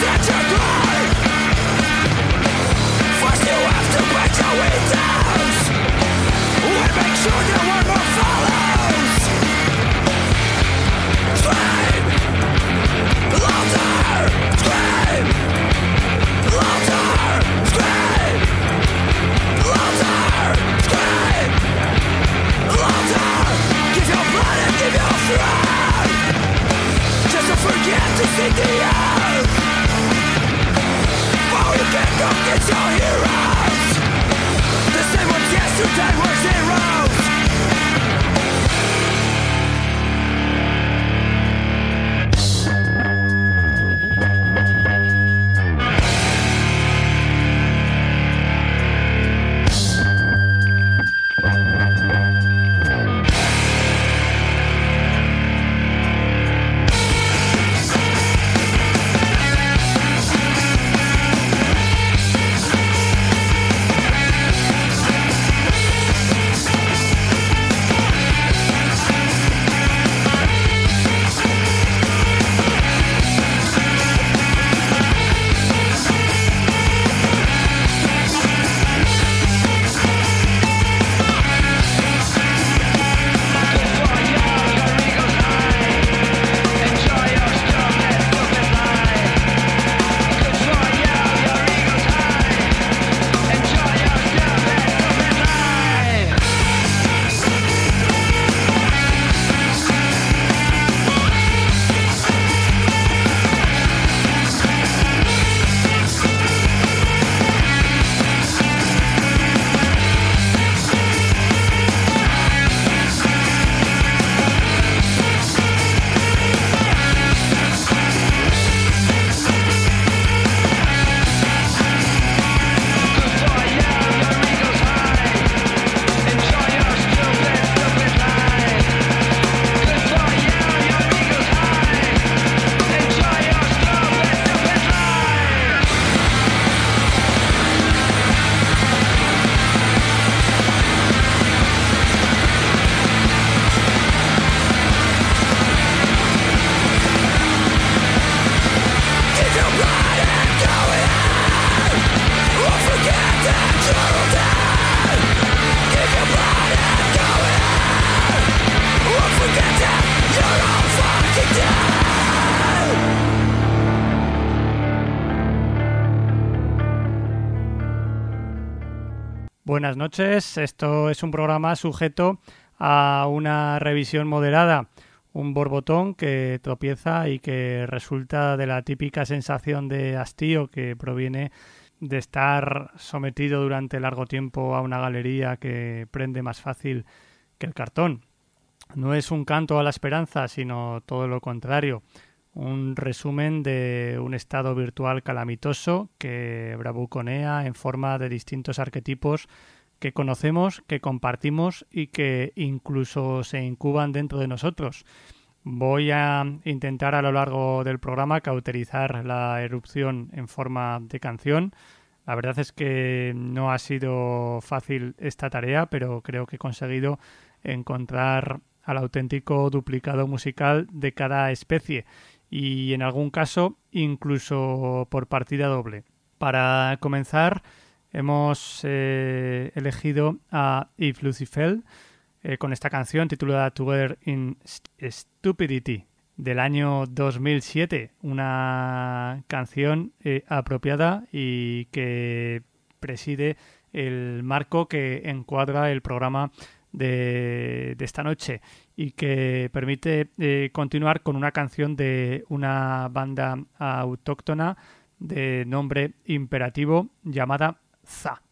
Buenas noches, esto es un programa sujeto a una revisión moderada, un borbotón que tropieza y que resulta de la típica sensación de hastío que proviene de estar sometido durante largo tiempo a una galería que prende más fácil que el cartón. No es un canto a la esperanza, sino todo lo contrario, un resumen de un estado virtual calamitoso que bravuconea en forma de distintos arquetipos que conocemos, que compartimos y que incluso se incuban dentro de nosotros. Voy a intentar a lo largo del programa cauterizar la erupción en forma de canción. La verdad es que no ha sido fácil esta tarea, pero creo que he conseguido encontrar al auténtico duplicado musical de cada especie y en algún caso incluso por partida doble. Para comenzar hemos elegido a Yves Lucifel con esta canción titulada Together in Stupidity del año 2007, una canción apropiada y que preside el marco que encuadra el programa de esta noche y que permite continuar con una canción de una banda autóctona de nombre imperativo llamada Za.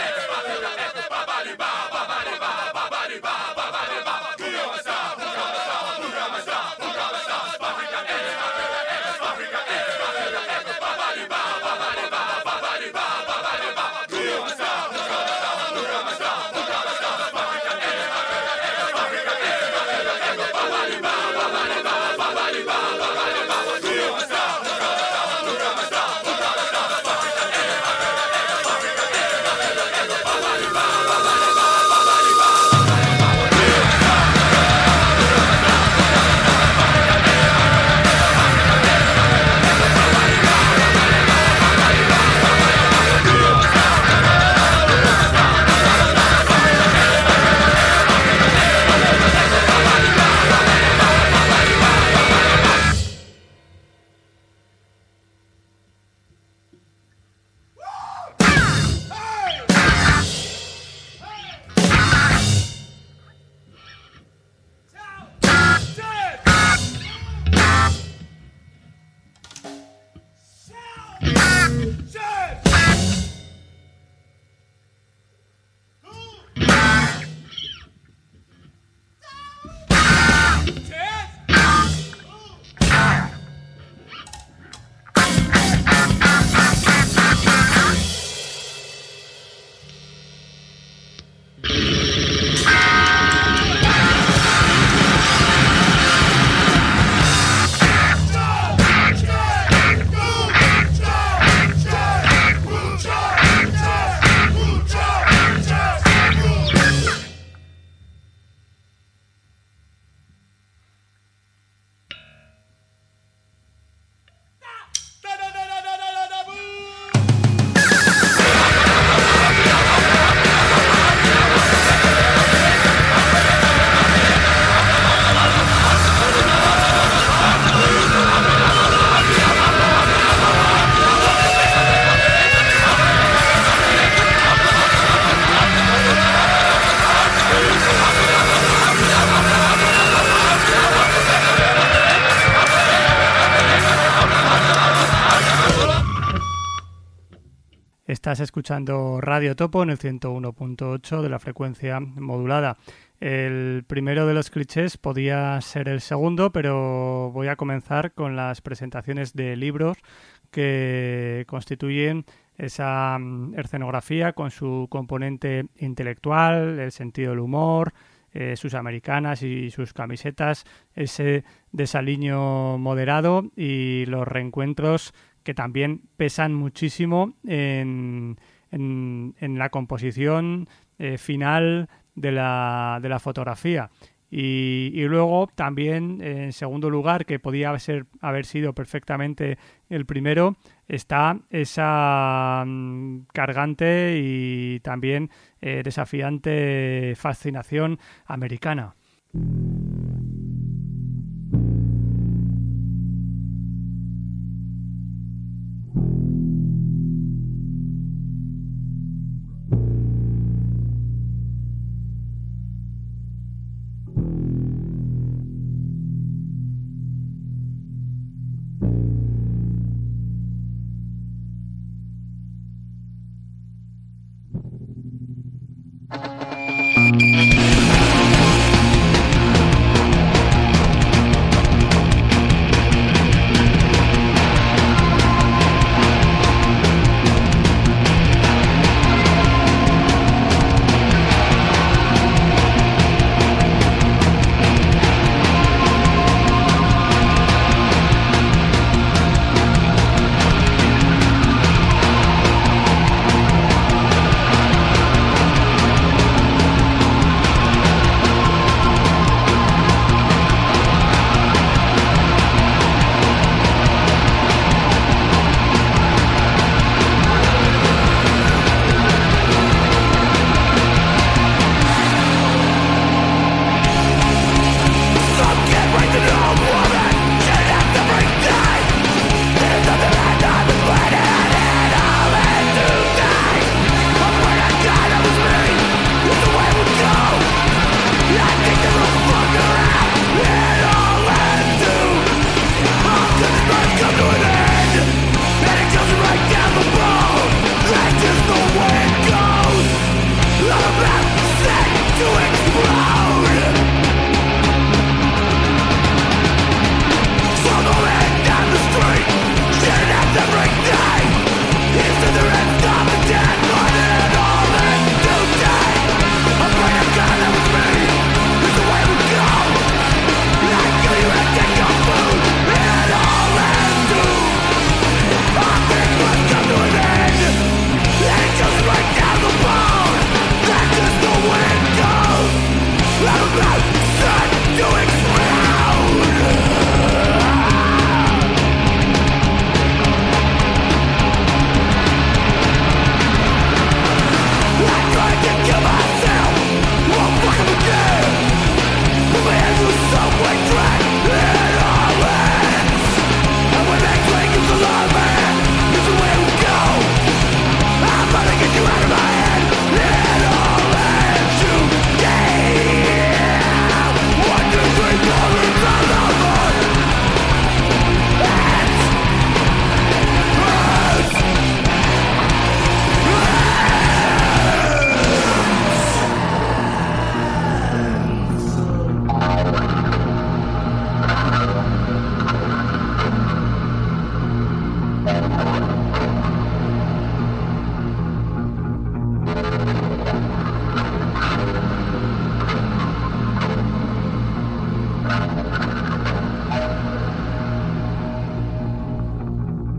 Estás escuchando Radio Topo en el 101.8 de la frecuencia modulada. El primero de los clichés podía ser el segundo, pero voy a comenzar con las presentaciones de libros que constituyen esa escenografía con su componente intelectual, el sentido del humor, sus americanas y sus camisetas, ese desaliño moderado y los reencuentros que también pesan muchísimo en la composición final de la fotografía. Y luego también, en segundo lugar, que podía haber sido perfectamente el primero, está esa cargante y también desafiante fascinación americana.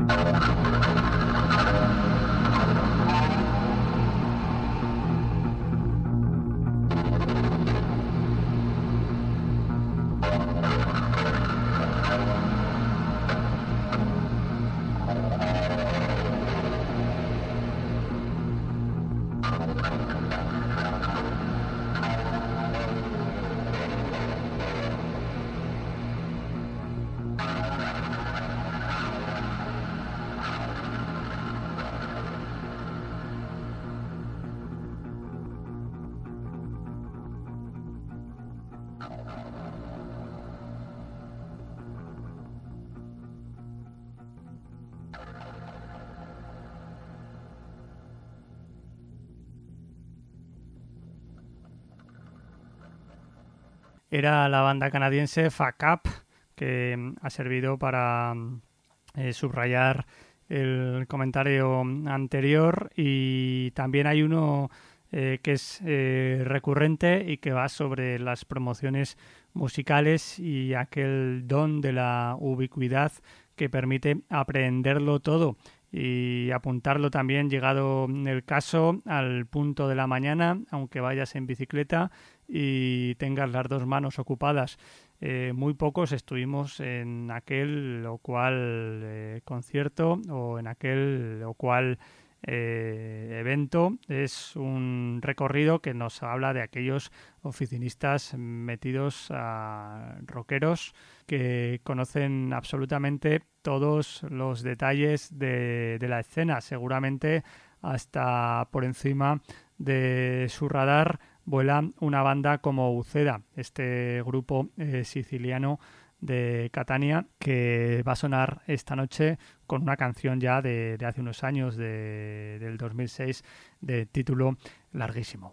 Era la banda canadiense Fuck Up, que ha servido para subrayar el comentario anterior, y también hay uno que es recurrente y que va sobre las promociones musicales y aquel don de la ubicuidad que permite aprenderlo todo y apuntarlo también, llegado el caso, al punto de la mañana, aunque vayas en bicicleta y tengas las dos manos ocupadas. Muy pocos estuvimos en aquel o cual concierto o en aquel o cual evento. Es un recorrido que nos habla de aquellos oficinistas metidos a rockeros que conocen absolutamente todos los detalles de la escena, seguramente hasta por encima de su radar vuela una banda como Uceda, este grupo siciliano de Catania, que va a sonar esta noche con una canción ya de hace unos años, del 2006, de título larguísimo.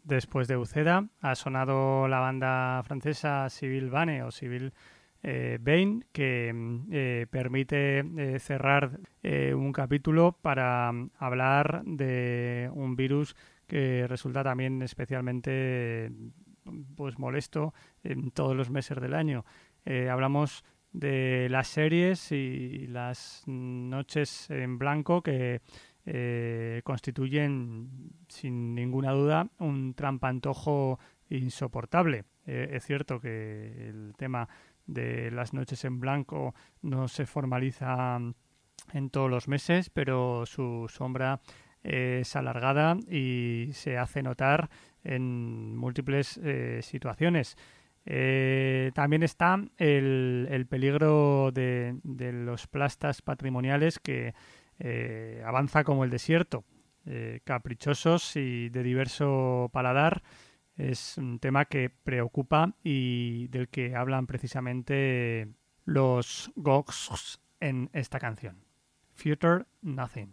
después de Uceda. Ha sonado la banda francesa Civil Bane o Civil Bane, que permite cerrar un capítulo para hablar de un virus que resulta también especialmente pues molesto en todos los meses del año. Hablamos de las series y las noches en blanco que constituyen sin ninguna duda un trampantojo insoportable. Es cierto que el tema de las noches en blanco no se formaliza en todos los meses, pero su sombra es alargada y se hace notar en múltiples situaciones. También está el peligro de los plastas patrimoniales que avanza como el desierto, caprichosos y de diverso paladar. Es un tema que preocupa y del que hablan precisamente los Gogs en esta canción. Future Nothing.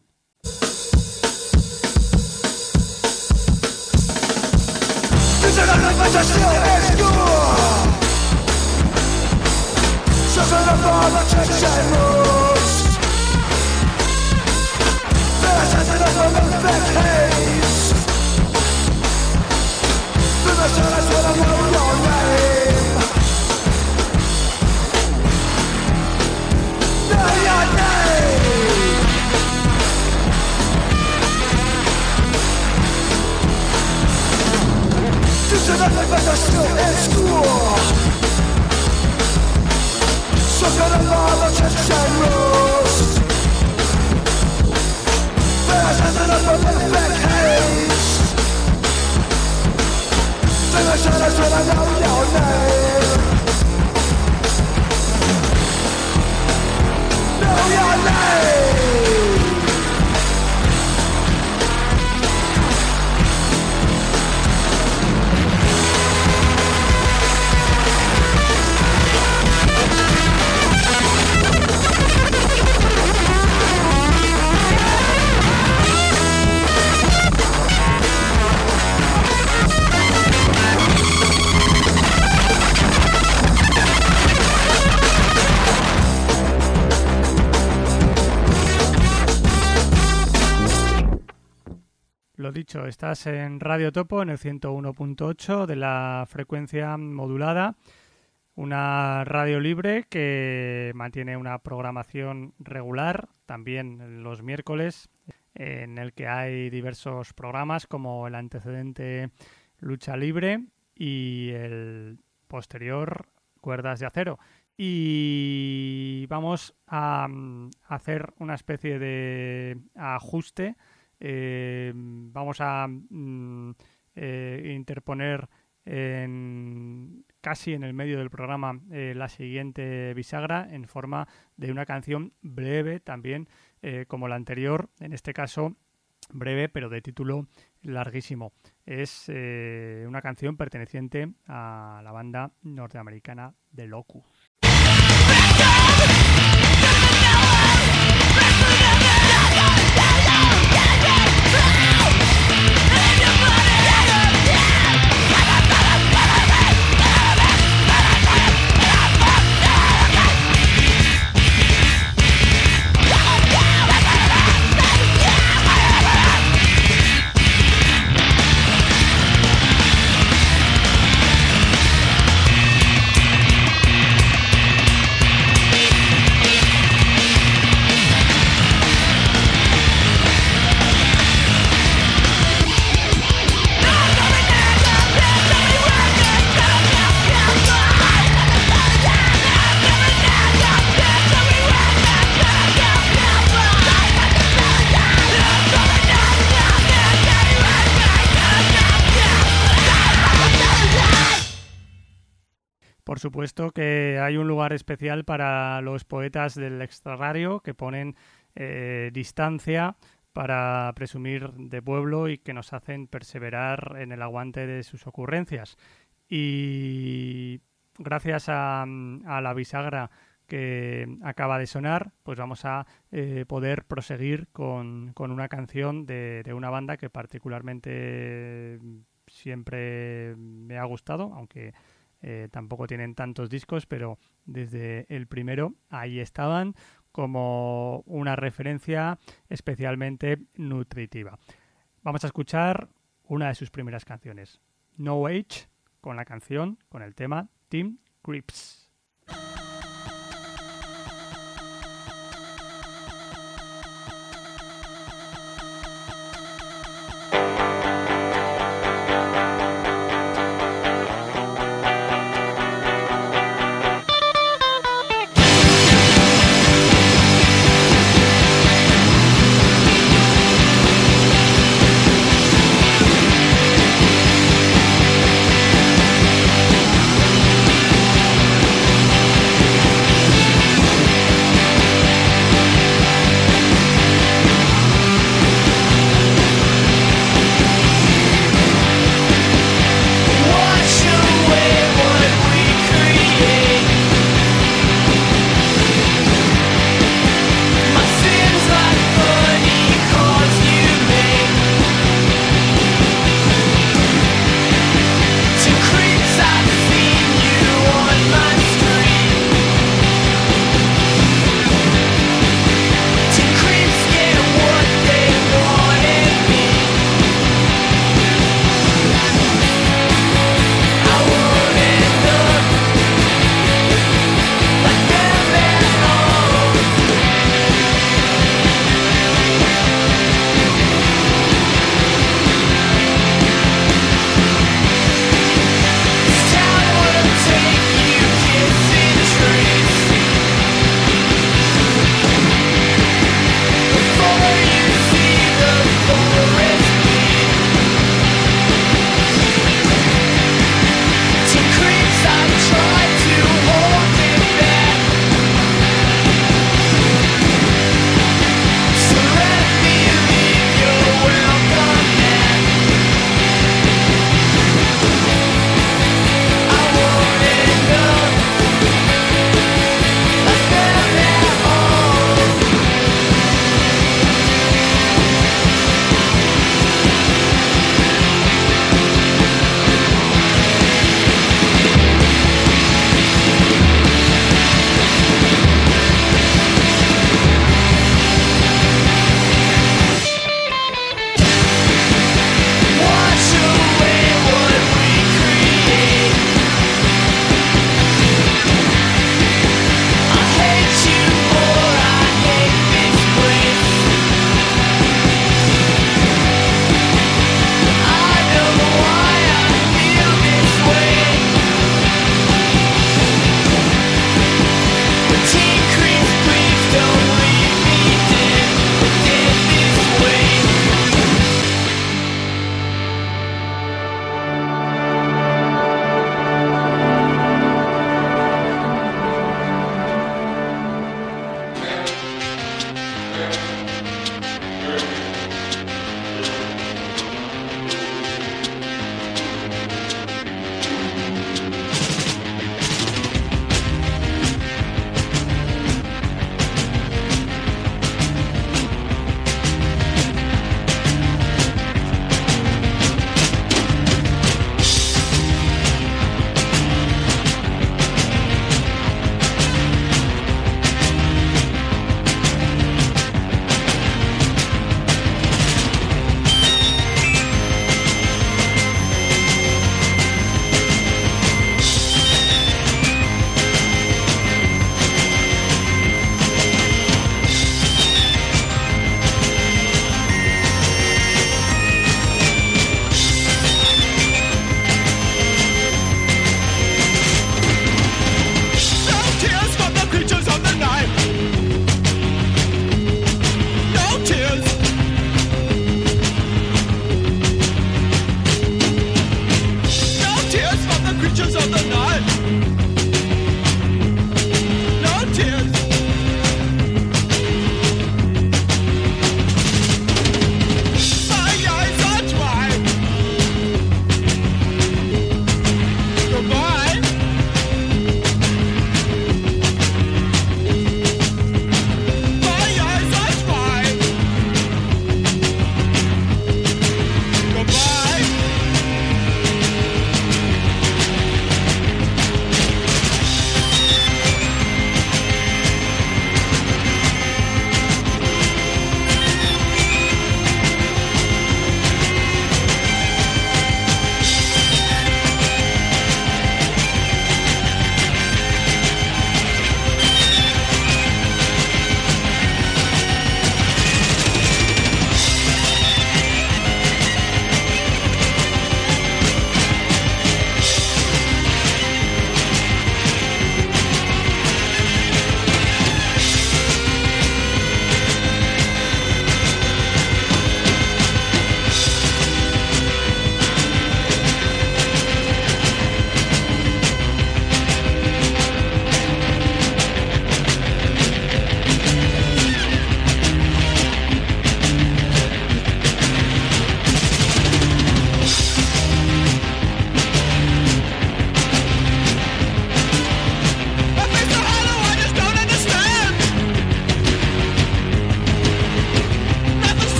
Lo dicho, estás en Radio Topo en el 101.8 de la frecuencia modulada, una radio libre que mantiene una programación regular, también los miércoles, en el que hay diversos programas como el antecedente Lucha Libre y el posterior Cuerdas de Acero. Y vamos a hacer una especie de ajuste. Vamos a interponer casi en el medio del programa la siguiente bisagra en forma de una canción breve también como la anterior, en este caso breve pero de título larguísimo. Es una canción perteneciente a la banda norteamericana The Locust. Por supuesto que hay un lugar especial para los poetas del extrarradio que ponen distancia para presumir de pueblo y que nos hacen perseverar en el aguante de sus ocurrencias. Y gracias a la bisagra que acaba de sonar, pues vamos a poder proseguir con una canción de una banda que particularmente siempre me ha gustado, aunque tampoco tienen tantos discos, pero desde el primero ahí estaban como una referencia especialmente nutritiva. Vamos a escuchar una de sus primeras canciones, No Age, con el tema Team Crips.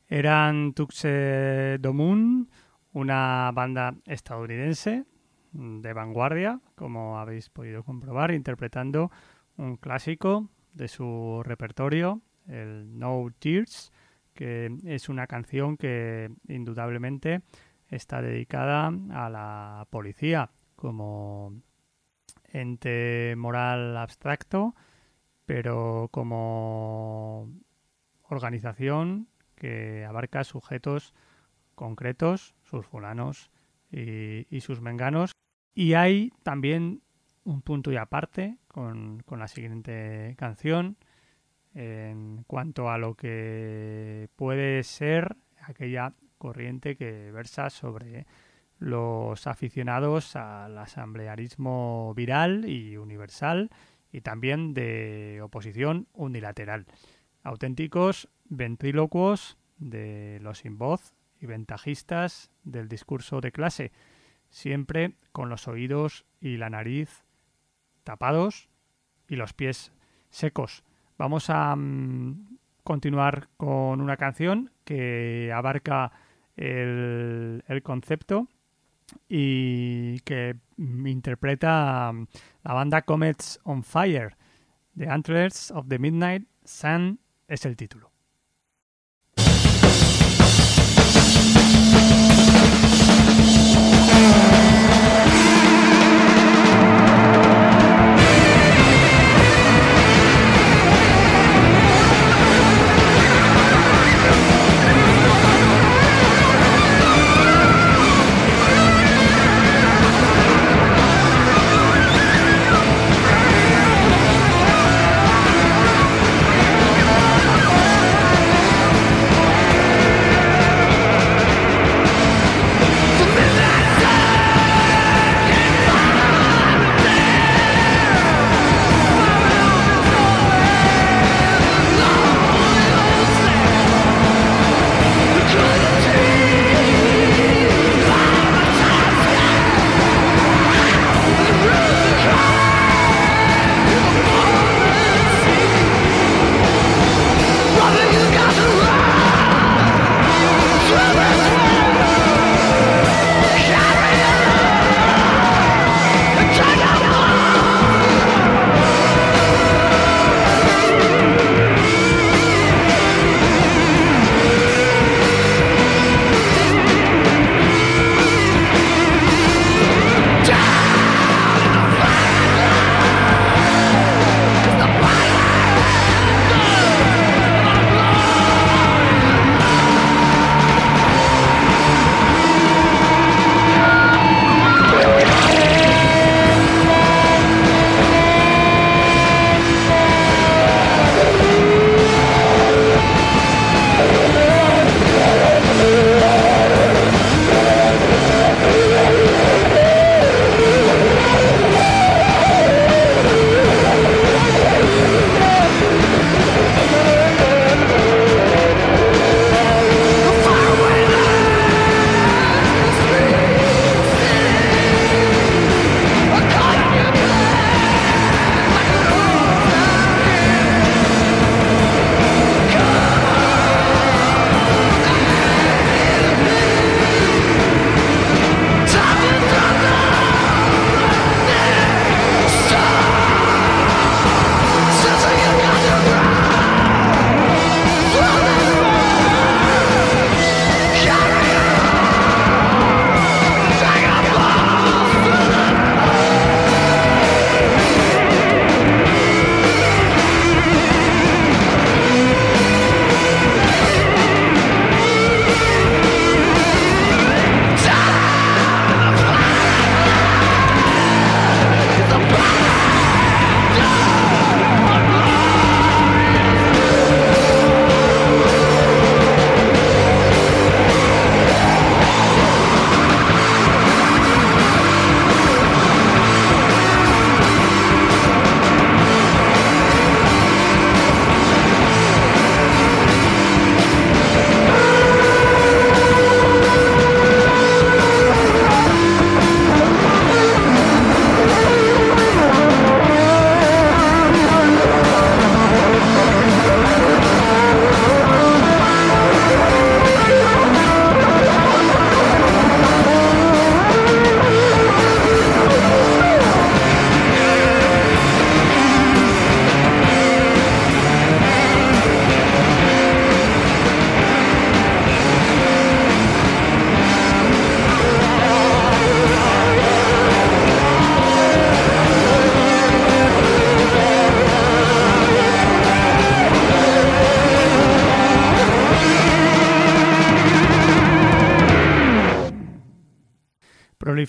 Eran Tuxe Domun, una banda estadounidense de vanguardia, como habéis podido comprobar, interpretando un clásico de su repertorio, el No Tears, que es una canción que indudablemente está dedicada a la policía como ente moral abstracto, pero como organización que abarca sujetos concretos, sus fulanos y sus menganos. Y hay también un punto y aparte con la siguiente canción en cuanto a lo que puede ser aquella corriente que versa sobre los aficionados al asamblearismo viral y universal y también de oposición unilateral. Auténticos ventrílocuos de los sin voz y ventajistas del discurso de clase, siempre con los oídos y la nariz tapados y los pies secos. Vamos a continuar con una canción que abarca el concepto y que interpreta la banda Comets on Fire. The Antlers of the Midnight Sun es el título.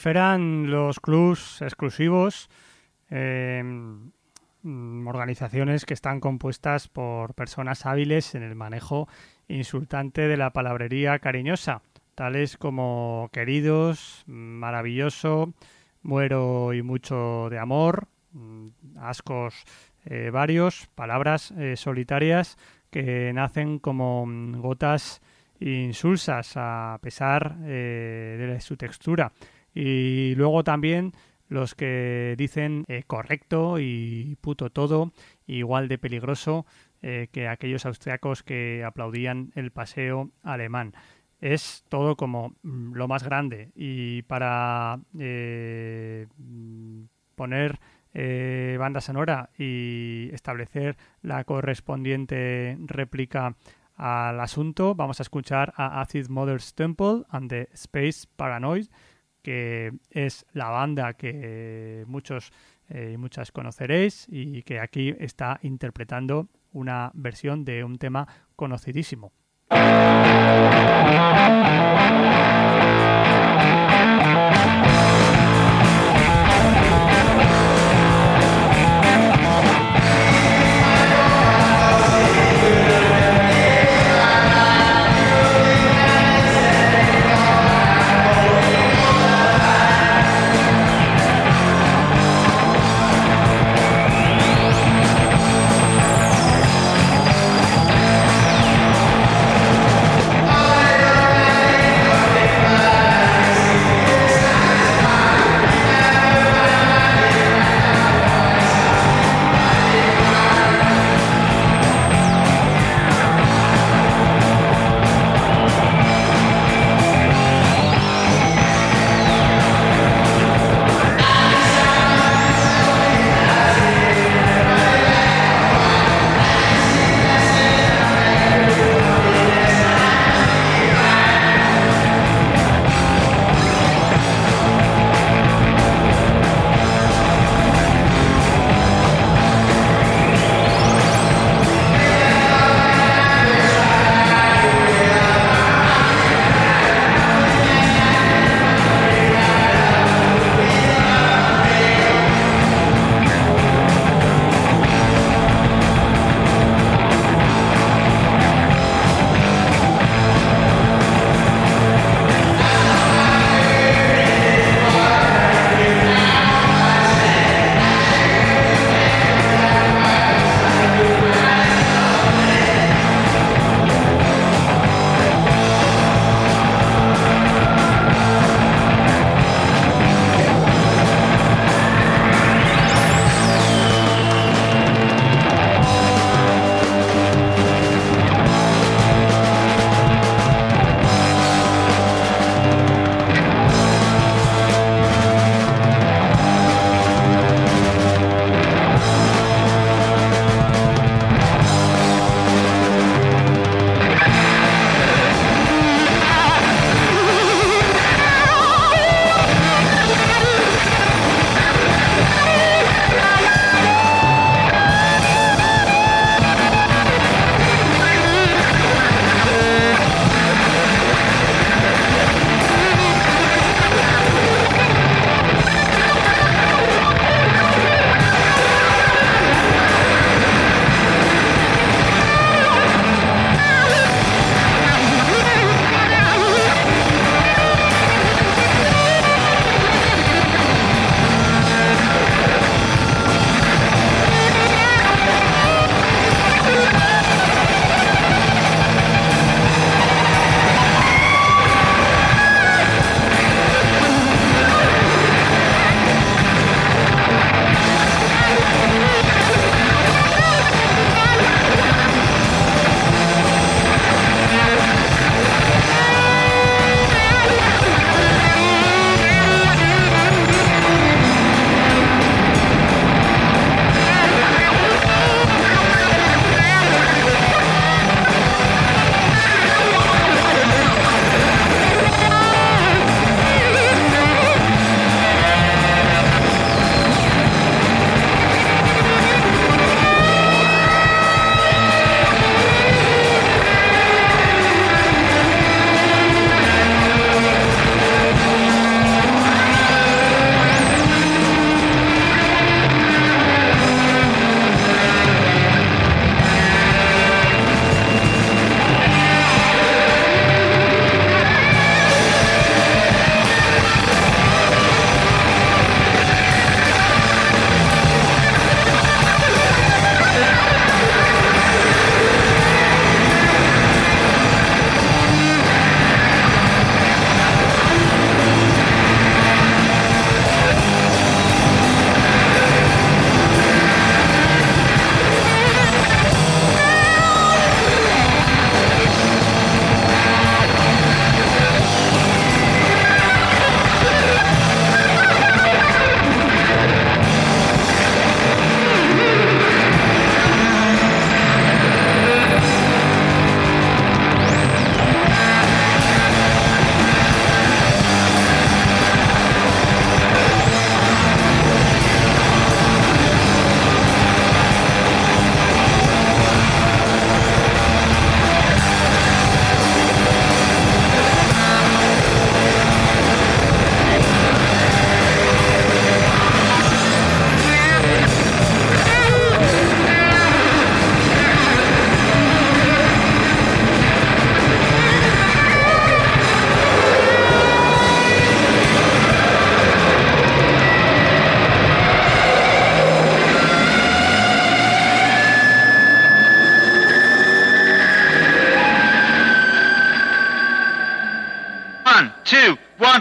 proliferan los clubs exclusivos, organizaciones que están compuestas por personas hábiles en el manejo insultante de la palabrería cariñosa, tales como queridos, maravilloso, muero y mucho de amor, ascos varios, palabras solitarias que nacen como gotas insulsas a pesar de su textura. Y luego también los que dicen correcto y puto todo, igual de peligroso que aquellos austriacos que aplaudían el paseo alemán. Es todo como lo más grande, y para poner banda sonora y establecer la correspondiente réplica al asunto, vamos a escuchar a Acid Mother's Temple and the Space Paranoid, que es la banda que muchos y muchas conoceréis y que aquí está interpretando una versión de un tema conocidísimo.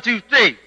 2, 3.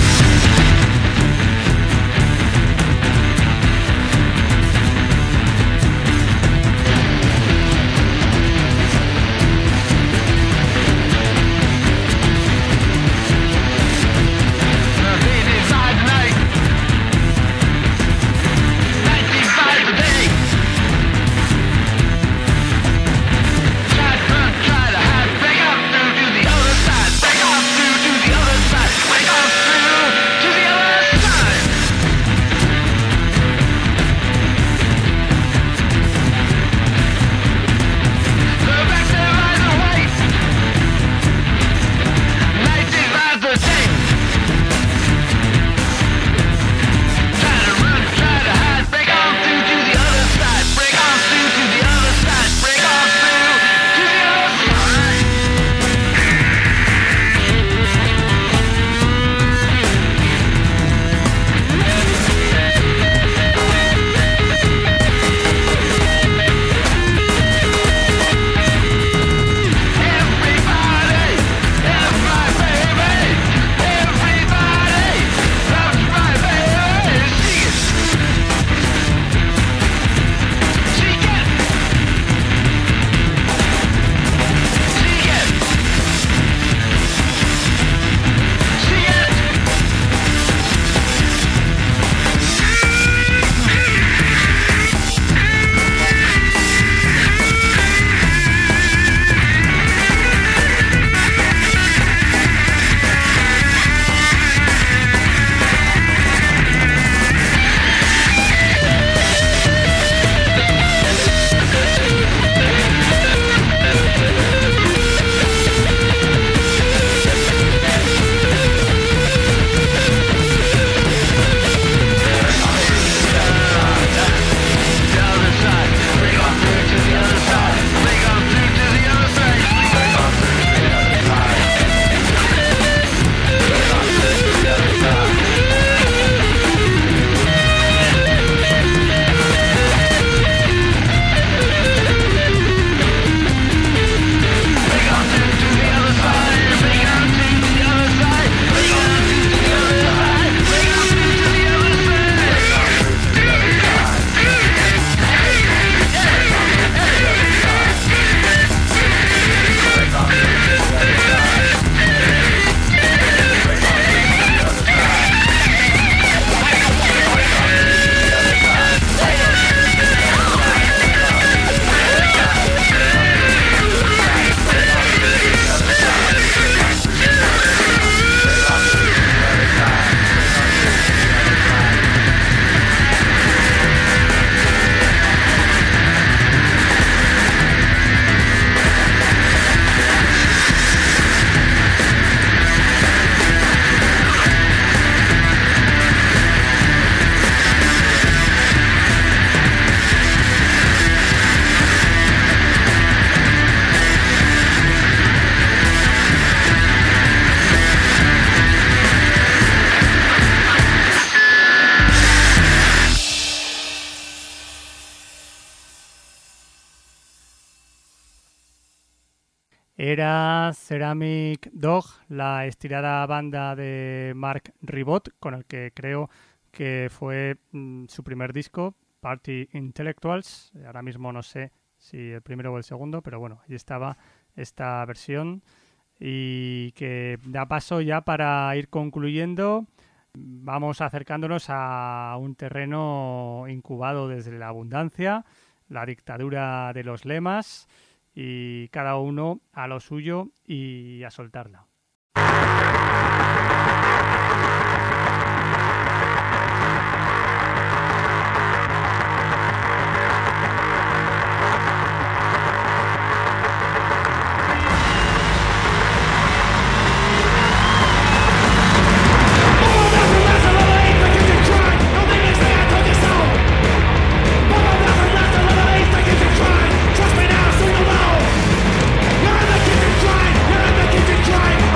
Era Ceramic Dog, la estirada banda de Mark Ribot, con el que creo que fue su primer disco, Party Intellectuals. Ahora mismo no sé si el primero o el segundo, pero bueno, ahí estaba esta versión y que da paso ya para ir concluyendo. Vamos acercándonos a un terreno incubado desde la abundancia, la dictadura de los lemas, y cada uno a lo suyo y a soltarla. Try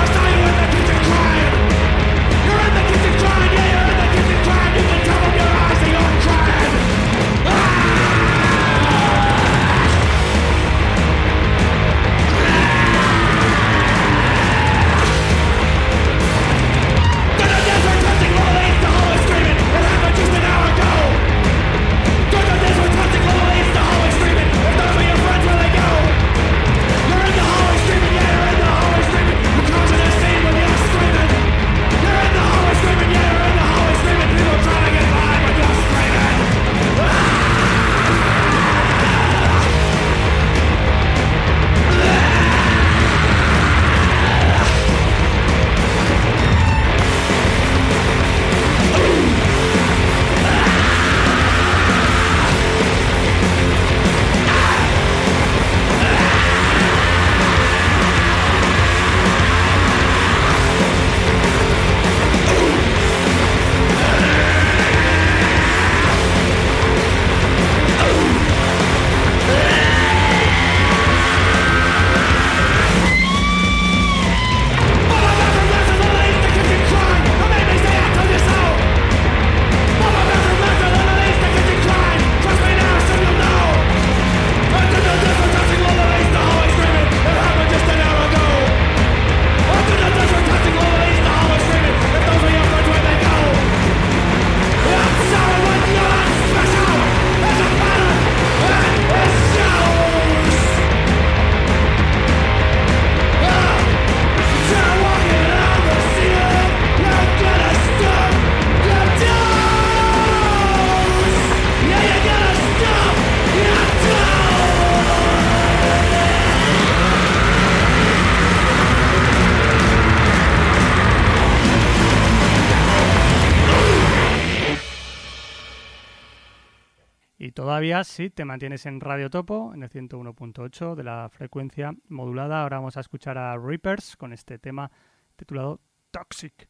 todavía si te mantienes en Radio Topo, en el 101.8 de la frecuencia modulada. Ahora vamos a escuchar a Reapers con este tema titulado Toxic.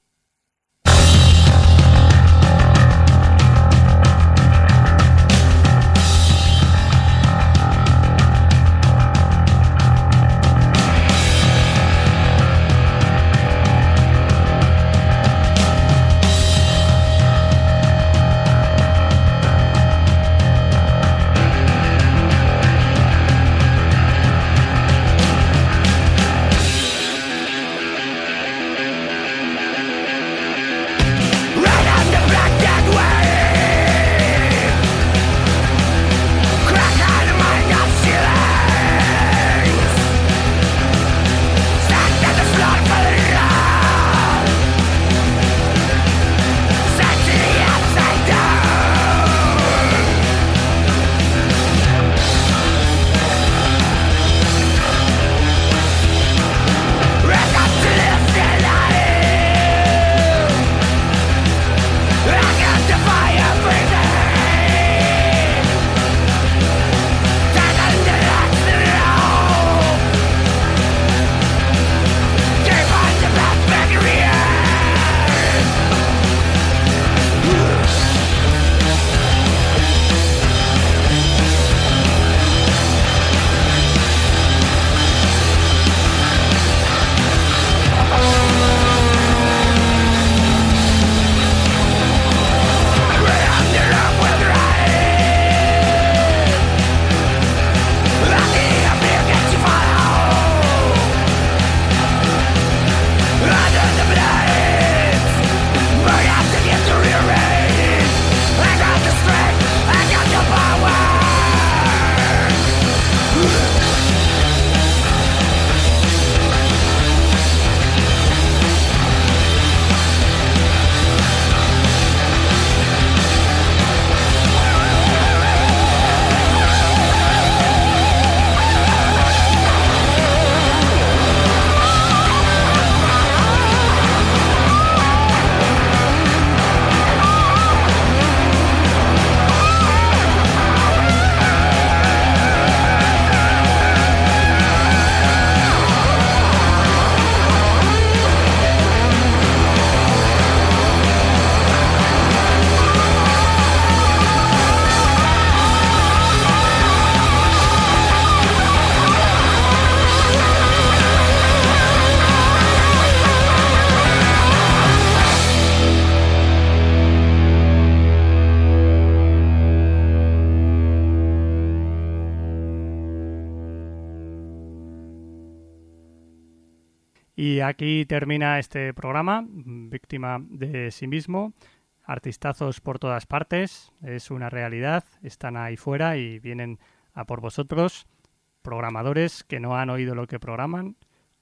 Y aquí termina este programa, víctima de sí mismo. Artistazos por todas partes, es una realidad, están ahí fuera y vienen a por vosotros. Programadores que no han oído lo que programan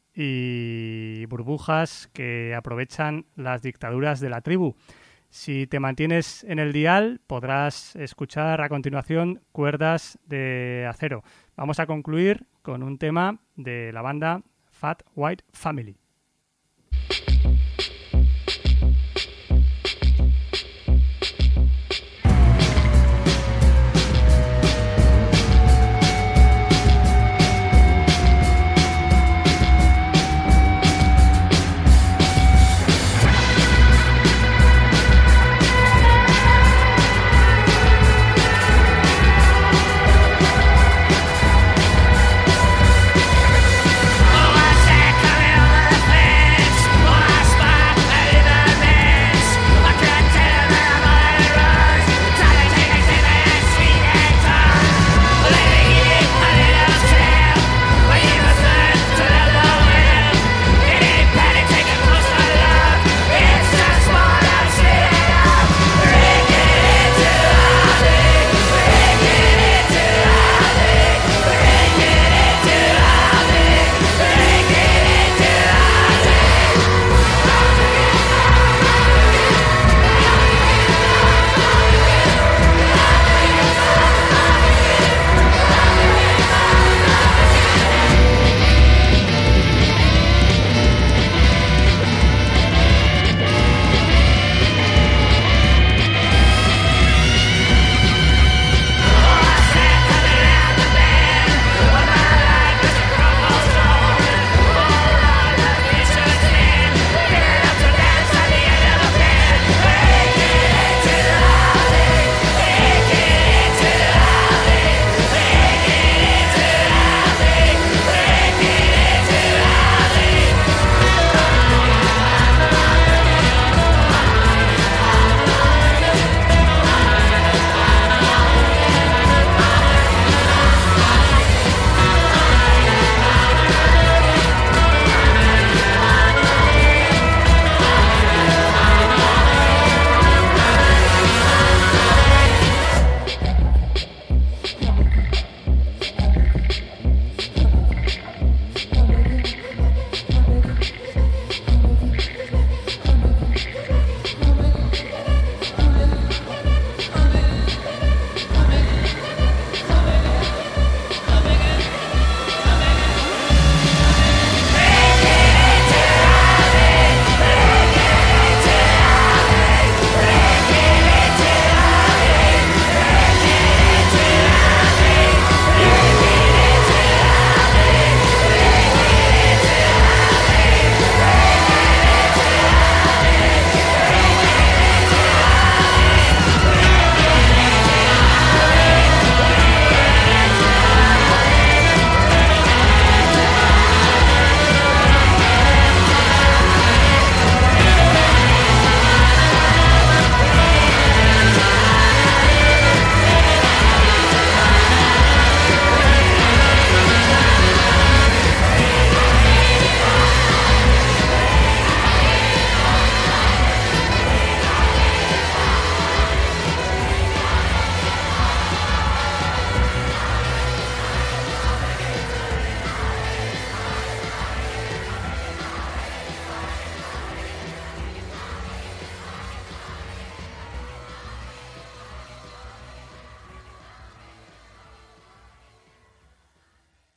y burbujas que aprovechan las dictaduras de la tribu. Si te mantienes en el dial, podrás escuchar a continuación Cuerdas de Acero. Vamos a concluir con un tema de la banda Fat White Family.